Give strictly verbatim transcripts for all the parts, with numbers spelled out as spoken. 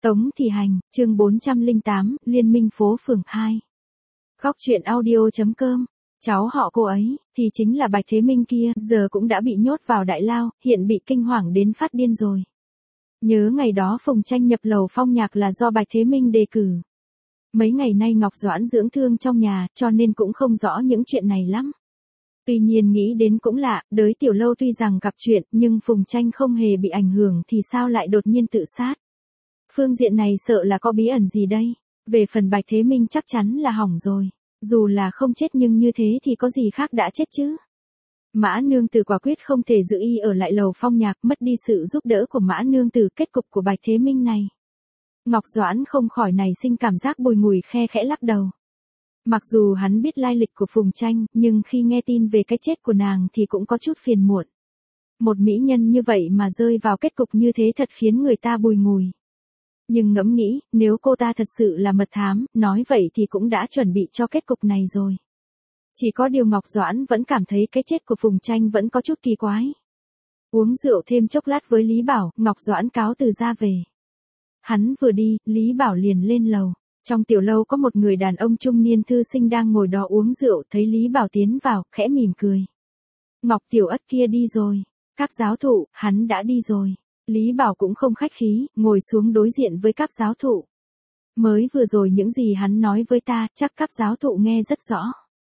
Tống Thị Hành, chương bốn trăm lẻ tám, Liên minh phố phường hai. Góc truyện audio.com. Cháu họ cô ấy, thì chính là Bạch Thế Minh kia, giờ cũng đã bị nhốt vào đại lao, hiện bị kinh hoàng đến phát điên rồi. Nhớ ngày đó Phùng Tranh nhập lầu phong nhạc là do Bạch Thế Minh đề cử. Mấy ngày nay Ngọc Doãn dưỡng thương trong nhà, cho nên cũng không rõ những chuyện này lắm. Tuy nhiên nghĩ đến cũng lạ, đới tiểu lâu tuy rằng gặp chuyện, nhưng Phùng Tranh không hề bị ảnh hưởng thì sao lại đột nhiên tự sát. Phương diện này sợ là có bí ẩn gì đây. Về phần Bạch Thế Minh chắc chắn là hỏng rồi. Dù là không chết nhưng như thế thì có gì khác đã chết chứ. Mã Nương Tử quả quyết không thể giữ y ở lại lầu phong nhạc, mất đi sự giúp đỡ của Mã Nương Tử. Kết cục của Bạch Thế Minh này, Ngọc Doãn không khỏi nảy sinh cảm giác bùi ngùi, khe khẽ lắc đầu. Mặc dù hắn biết lai lịch của Phùng Tranh, nhưng khi nghe tin về cái chết của nàng thì cũng có chút phiền muộn. Một mỹ nhân như vậy mà rơi vào kết cục như thế thật khiến người ta bùi ngùi. Nhưng ngẫm nghĩ, nếu cô ta thật sự là mật thám, nói vậy thì cũng đã chuẩn bị cho kết cục này rồi. Chỉ có điều Ngọc Doãn vẫn cảm thấy cái chết của Phùng Tranh vẫn có chút kỳ quái. Uống rượu thêm chốc lát với Lý Bảo, Ngọc Doãn cáo từ ra về. Hắn vừa đi, Lý Bảo liền lên lầu. Trong tiểu lâu có một người đàn ông trung niên thư sinh đang ngồi đó uống rượu, thấy Lý Bảo tiến vào, khẽ mỉm cười. Ngọc Tiểu Ất kia đi rồi. Các giáo thụ, hắn đã đi rồi. Lý Bảo cũng không khách khí, ngồi xuống đối diện với các giáo thụ. Mới vừa rồi những gì hắn nói với ta, chắc các giáo thụ nghe rất rõ.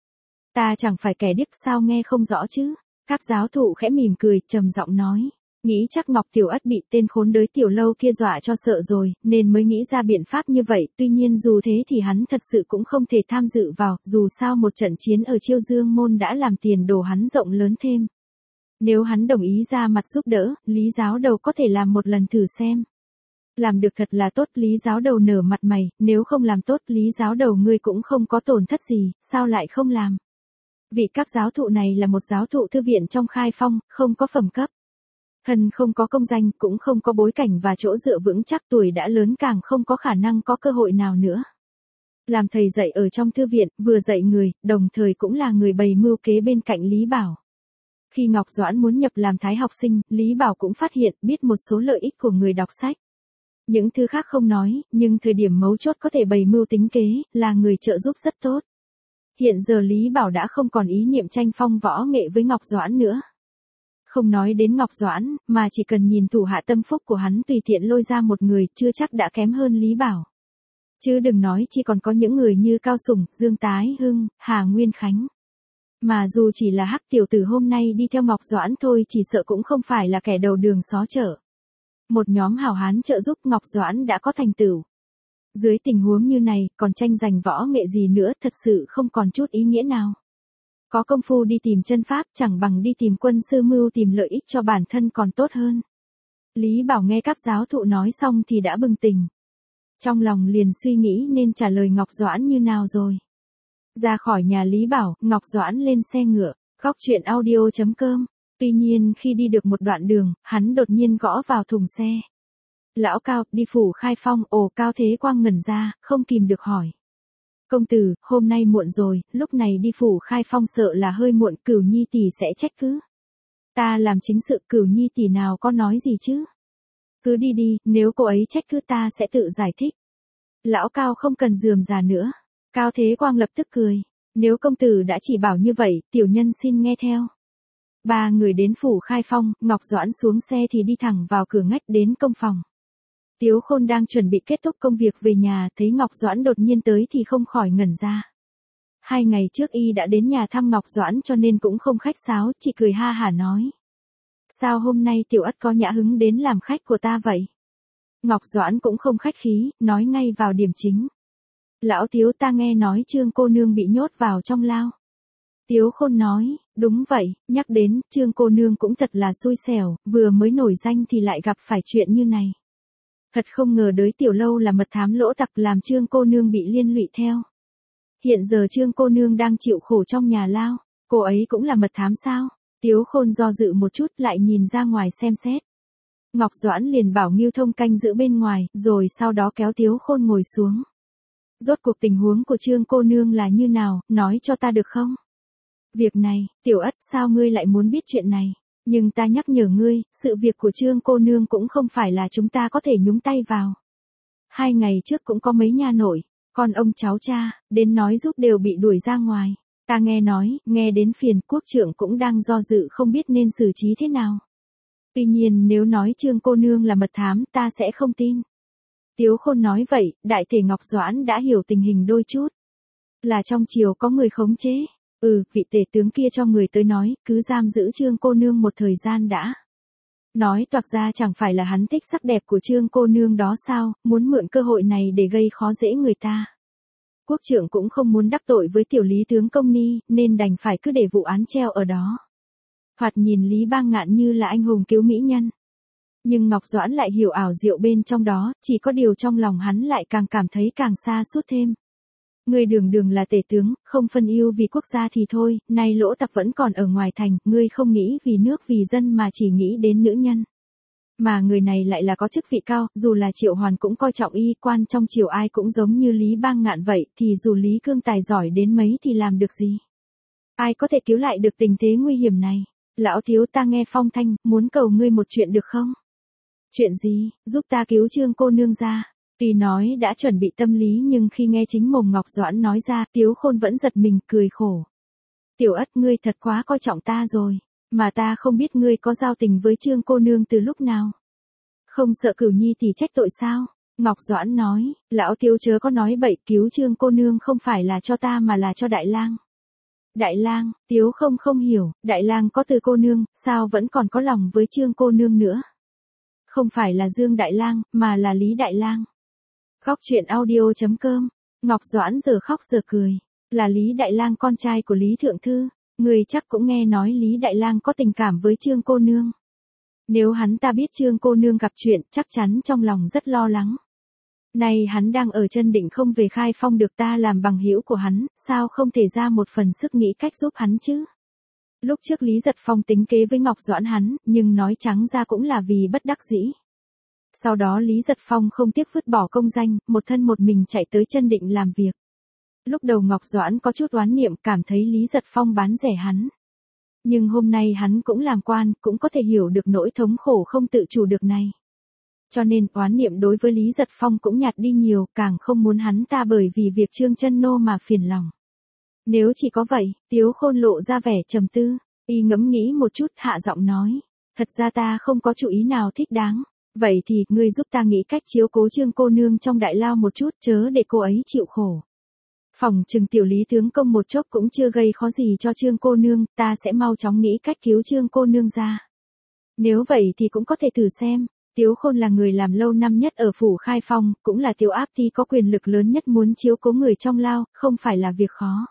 Ta chẳng phải kẻ điếc sao nghe không rõ chứ. Các giáo thụ khẽ mỉm cười, trầm giọng nói. Nghĩ chắc Ngọc Tiểu Ất bị tên khốn đới tiểu lâu kia dọa cho sợ rồi, nên mới nghĩ ra biện pháp như vậy. Tuy nhiên dù thế thì hắn thật sự cũng không thể tham dự vào, dù sao một trận chiến ở Chiêu Dương Môn đã làm tiền đồ hắn rộng lớn thêm. Nếu hắn đồng ý ra mặt giúp đỡ, Lý giáo đầu có thể làm một lần thử xem. Làm được thật là tốt, Lý giáo đầu nở mặt mày, nếu không làm tốt, Lý giáo đầu ngươi cũng không có tổn thất gì, sao lại không làm? Vị các giáo thụ này là một giáo thụ thư viện trong Khai Phong, không có phẩm cấp. Thân không có công danh, cũng không có bối cảnh và chỗ dựa vững chắc, tuổi đã lớn càng không có khả năng có cơ hội nào nữa. Làm thầy dạy ở trong thư viện, vừa dạy người, đồng thời cũng là người bày mưu kế bên cạnh Lý Bảo. Khi Ngọc Doãn muốn nhập làm thái học sinh, Lý Bảo cũng phát hiện biết một số lợi ích của người đọc sách. Những thứ khác không nói, nhưng thời điểm mấu chốt có thể bày mưu tính kế, là người trợ giúp rất tốt. Hiện giờ Lý Bảo đã không còn ý niệm tranh phong võ nghệ với Ngọc Doãn nữa. Không nói đến Ngọc Doãn, mà chỉ cần nhìn thủ hạ tâm phúc của hắn tùy tiện lôi ra một người, chưa chắc đã kém hơn Lý Bảo. Chứ đừng nói chỉ còn có những người như Cao Sủng, Dương Tái Hưng, Hà Nguyên Khánh. Mà dù chỉ là hắc tiểu tử hôm nay đi theo Ngọc Doãn thôi chỉ sợ cũng không phải là kẻ đầu đường xó chợ. Một nhóm hảo hán trợ giúp Ngọc Doãn đã có thành tựu. Dưới tình huống như này, còn tranh giành võ nghệ gì nữa, thật sự không còn chút ý nghĩa nào. Có công phu đi tìm chân pháp, chẳng bằng đi tìm quân sư mưu tìm lợi ích cho bản thân còn tốt hơn. Lý Bảo nghe các giáo thụ nói xong thì đã bừng tỉnh. Trong lòng liền suy nghĩ nên trả lời Ngọc Doãn như nào rồi. Ra khỏi nhà Lý Bảo, Ngọc Doãn lên xe ngựa, góc truyện audio.com. Tuy nhiên khi đi được một đoạn đường, hắn đột nhiên gõ vào thùng xe. Lão Cao, đi phủ Khai Phong, ồ. Cao Thế Quang ngẩn ra, không kìm được hỏi. Công tử, hôm nay muộn rồi, lúc này đi phủ Khai Phong sợ là hơi muộn, Cửu Nhi tỷ sẽ trách cứ. Ta làm chính sự, Cửu Nhi tỷ nào có nói gì chứ. Cứ đi đi, nếu cô ấy trách cứ ta sẽ tự giải thích. Lão Cao không cần rườm rà nữa. Cao Thế Quang lập tức cười. Nếu công tử đã chỉ bảo như vậy, tiểu nhân xin nghe theo. Ba người đến phủ Khai Phong, Ngọc Doãn xuống xe thì đi thẳng vào cửa ngách đến công phòng. Tiếu Khôn đang chuẩn bị kết thúc công việc về nhà, thấy Ngọc Doãn đột nhiên tới thì không khỏi ngẩn ra. Hai ngày trước y đã đến nhà thăm Ngọc Doãn cho nên cũng không khách sáo, chỉ cười ha hả nói. Sao hôm nay Tiểu Ất có nhã hứng đến làm khách của ta vậy? Ngọc Doãn cũng không khách khí, nói ngay vào điểm chính. Lão Tiếu, ta nghe nói Trương cô nương bị nhốt vào trong lao. Tiếu Khôn nói, đúng vậy, nhắc đến, Trương cô nương cũng thật là xui xẻo, vừa mới nổi danh thì lại gặp phải chuyện như này. Thật không ngờ đới tiểu lâu là mật thám lỗ tặc làm Trương cô nương bị liên lụy theo. Hiện giờ Trương cô nương đang chịu khổ trong nhà lao, cô ấy cũng là mật thám sao? Tiếu Khôn do dự một chút lại nhìn ra ngoài xem xét. Ngọc Doãn liền bảo Ngưu Thông canh giữ bên ngoài, rồi sau đó kéo Tiếu Khôn ngồi xuống. Rốt cuộc tình huống của Trương cô nương là như nào, nói cho ta được không? Việc này, Tiểu Ất, sao ngươi lại muốn biết chuyện này? Nhưng ta nhắc nhở ngươi, sự việc của Trương cô nương cũng không phải là chúng ta có thể nhúng tay vào. Hai ngày trước cũng có mấy nha nội, con ông cháu cha, đến nói giúp đều bị đuổi ra ngoài. Ta nghe nói, nghe đến phiền quốc trưởng cũng đang do dự không biết nên xử trí thế nào. Tuy nhiên nếu nói Trương cô nương là mật thám ta sẽ không tin. Tiếu Khôn nói vậy, đại thể Ngọc Doãn đã hiểu tình hình đôi chút. Là trong triều có người khống chế. Ừ, vị tể tướng kia cho người tới nói, cứ giam giữ Trương cô nương một thời gian đã. Nói toạc ra chẳng phải là hắn thích sắc đẹp của Trương cô nương đó sao, muốn mượn cơ hội này để gây khó dễ người ta. Quốc trưởng cũng không muốn đắc tội với tiểu Lý tướng công ni, nên đành phải cứ để vụ án treo ở đó. Thoạt nhìn Lý Bang Ngạn như là anh hùng cứu mỹ nhân. Nhưng Ngọc Doãn lại hiểu ảo diệu bên trong đó, chỉ có điều trong lòng hắn lại càng cảm thấy càng xa suốt thêm. Ngươi đường đường là tể tướng, không phân ưu vì quốc gia thì thôi, nay lỗ tặc vẫn còn ở ngoài thành, ngươi không nghĩ vì nước vì dân mà chỉ nghĩ đến nữ nhân. Mà người này lại là có chức vị cao, dù là Triệu Hoàn cũng coi trọng y, quan trong triều ai cũng giống như Lý Bang Ngạn vậy, thì dù Lý Cương tài giỏi đến mấy thì làm được gì? Ai có thể cứu lại được tình thế nguy hiểm này? Lão thiếu ta nghe phong thanh, muốn cầu ngươi một chuyện được không? Chuyện gì, giúp ta cứu Trương cô nương ra. Tuy nói đã chuẩn bị tâm lý nhưng khi nghe chính mồm Ngọc Doãn nói ra, Tiếu Khôn vẫn giật mình cười khổ. Tiểu Ất ngươi thật quá coi trọng ta rồi, mà ta không biết ngươi có giao tình với Trương cô nương từ lúc nào. Không sợ Cửu Nhi thì trách tội sao? Ngọc Doãn nói, lão Tiếu chớ có nói bậy, cứu Trương cô nương không phải là cho ta mà là cho Đại Lang. Đại Lang, Tiếu không không hiểu, Đại Lang có từ cô nương, sao vẫn còn có lòng với Trương cô nương nữa? Không phải là Dương Đại Lang, mà là Lý Đại Lang. Góc truyện audio chấm com, Ngọc Doãn giờ khóc giờ cười, là Lý Đại Lang con trai của Lý Thượng Thư, người chắc cũng nghe nói Lý Đại Lang có tình cảm với Trương cô nương. Nếu hắn ta biết Trương cô nương gặp chuyện, chắc chắn trong lòng rất lo lắng. Này hắn đang ở chân định không về Khai Phong được ta làm bằng hữu của hắn, sao không thể ra một phần sức nghĩ cách giúp hắn chứ? Lúc trước Lý Giật Phong tính kế với Ngọc Doãn hắn, nhưng nói trắng ra cũng là vì bất đắc dĩ. Sau đó Lý Giật Phong không tiếc vứt bỏ công danh, một thân một mình chạy tới chân định làm việc. Lúc đầu Ngọc Doãn có chút oán niệm, cảm thấy Lý Giật Phong bán rẻ hắn. Nhưng hôm nay hắn cũng làm quan, cũng có thể hiểu được nỗi thống khổ không tự chủ được này. Cho nên oán niệm đối với Lý Giật Phong cũng nhạt đi nhiều, càng không muốn hắn ta bởi vì việc Trương Chân Nô mà phiền lòng. Nếu chỉ có vậy, Tiếu Khôn lộ ra vẻ trầm tư, y ngẫm nghĩ một chút hạ giọng nói. Thật ra ta không có chủ ý nào thích đáng. Vậy thì, ngươi giúp ta nghĩ cách chiếu cố Trương cô nương trong đại lao một chút chớ để cô ấy chịu khổ. Phòng trừng tiểu Lý tướng công một chốc cũng chưa gây khó gì cho Trương cô nương, ta sẽ mau chóng nghĩ cách cứu Trương cô nương ra. Nếu vậy thì cũng có thể thử xem. Tiếu Khôn là người làm lâu năm nhất ở phủ Khai Phong, cũng là Tiếu Áp Ti có quyền lực lớn nhất, muốn chiếu cố người trong lao, không phải là việc khó.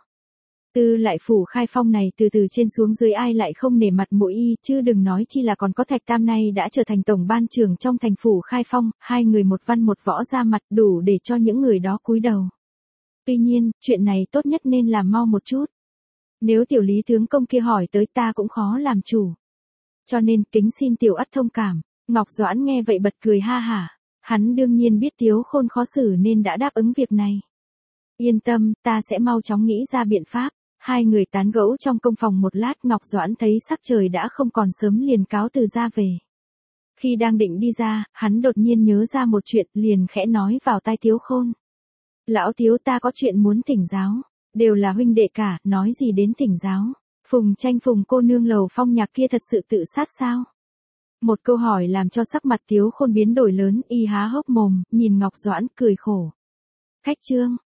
Tư lại phủ Khai Phong này từ từ trên xuống dưới ai lại không nể mặt mũi y, chứ đừng nói chi là còn có Thạch Tam nay đã trở thành tổng ban trưởng trong thành phủ Khai Phong, hai người một văn một võ ra mặt đủ để cho những người đó cúi đầu. Tuy nhiên, chuyện này tốt nhất nên làm mau một chút. Nếu tiểu Lý tướng công kia hỏi tới ta cũng khó làm chủ. Cho nên kính xin tiểu Ất thông cảm. Ngọc Doãn nghe vậy bật cười ha hả. Hắn đương nhiên biết Tiếu Khôn khó xử nên đã đáp ứng việc này. Yên tâm, ta sẽ mau chóng nghĩ ra biện pháp. Hai người tán gẫu trong công phòng một lát, Ngọc Doãn thấy sắc trời đã không còn sớm liền cáo từ ra về. Khi đang định đi ra, hắn đột nhiên nhớ ra một chuyện, liền khẽ nói vào tai Tiếu Khôn. Lão Tiếu ta có chuyện muốn thỉnh giáo, đều là huynh đệ cả, nói gì đến thỉnh giáo. Phùng Tranh Phùng cô nương Lầu Phong Nhạc kia thật sự tự sát sao? Một câu hỏi làm cho sắc mặt Tiếu Khôn biến đổi lớn, y há hốc mồm, nhìn Ngọc Doãn cười khổ. Khách Trương,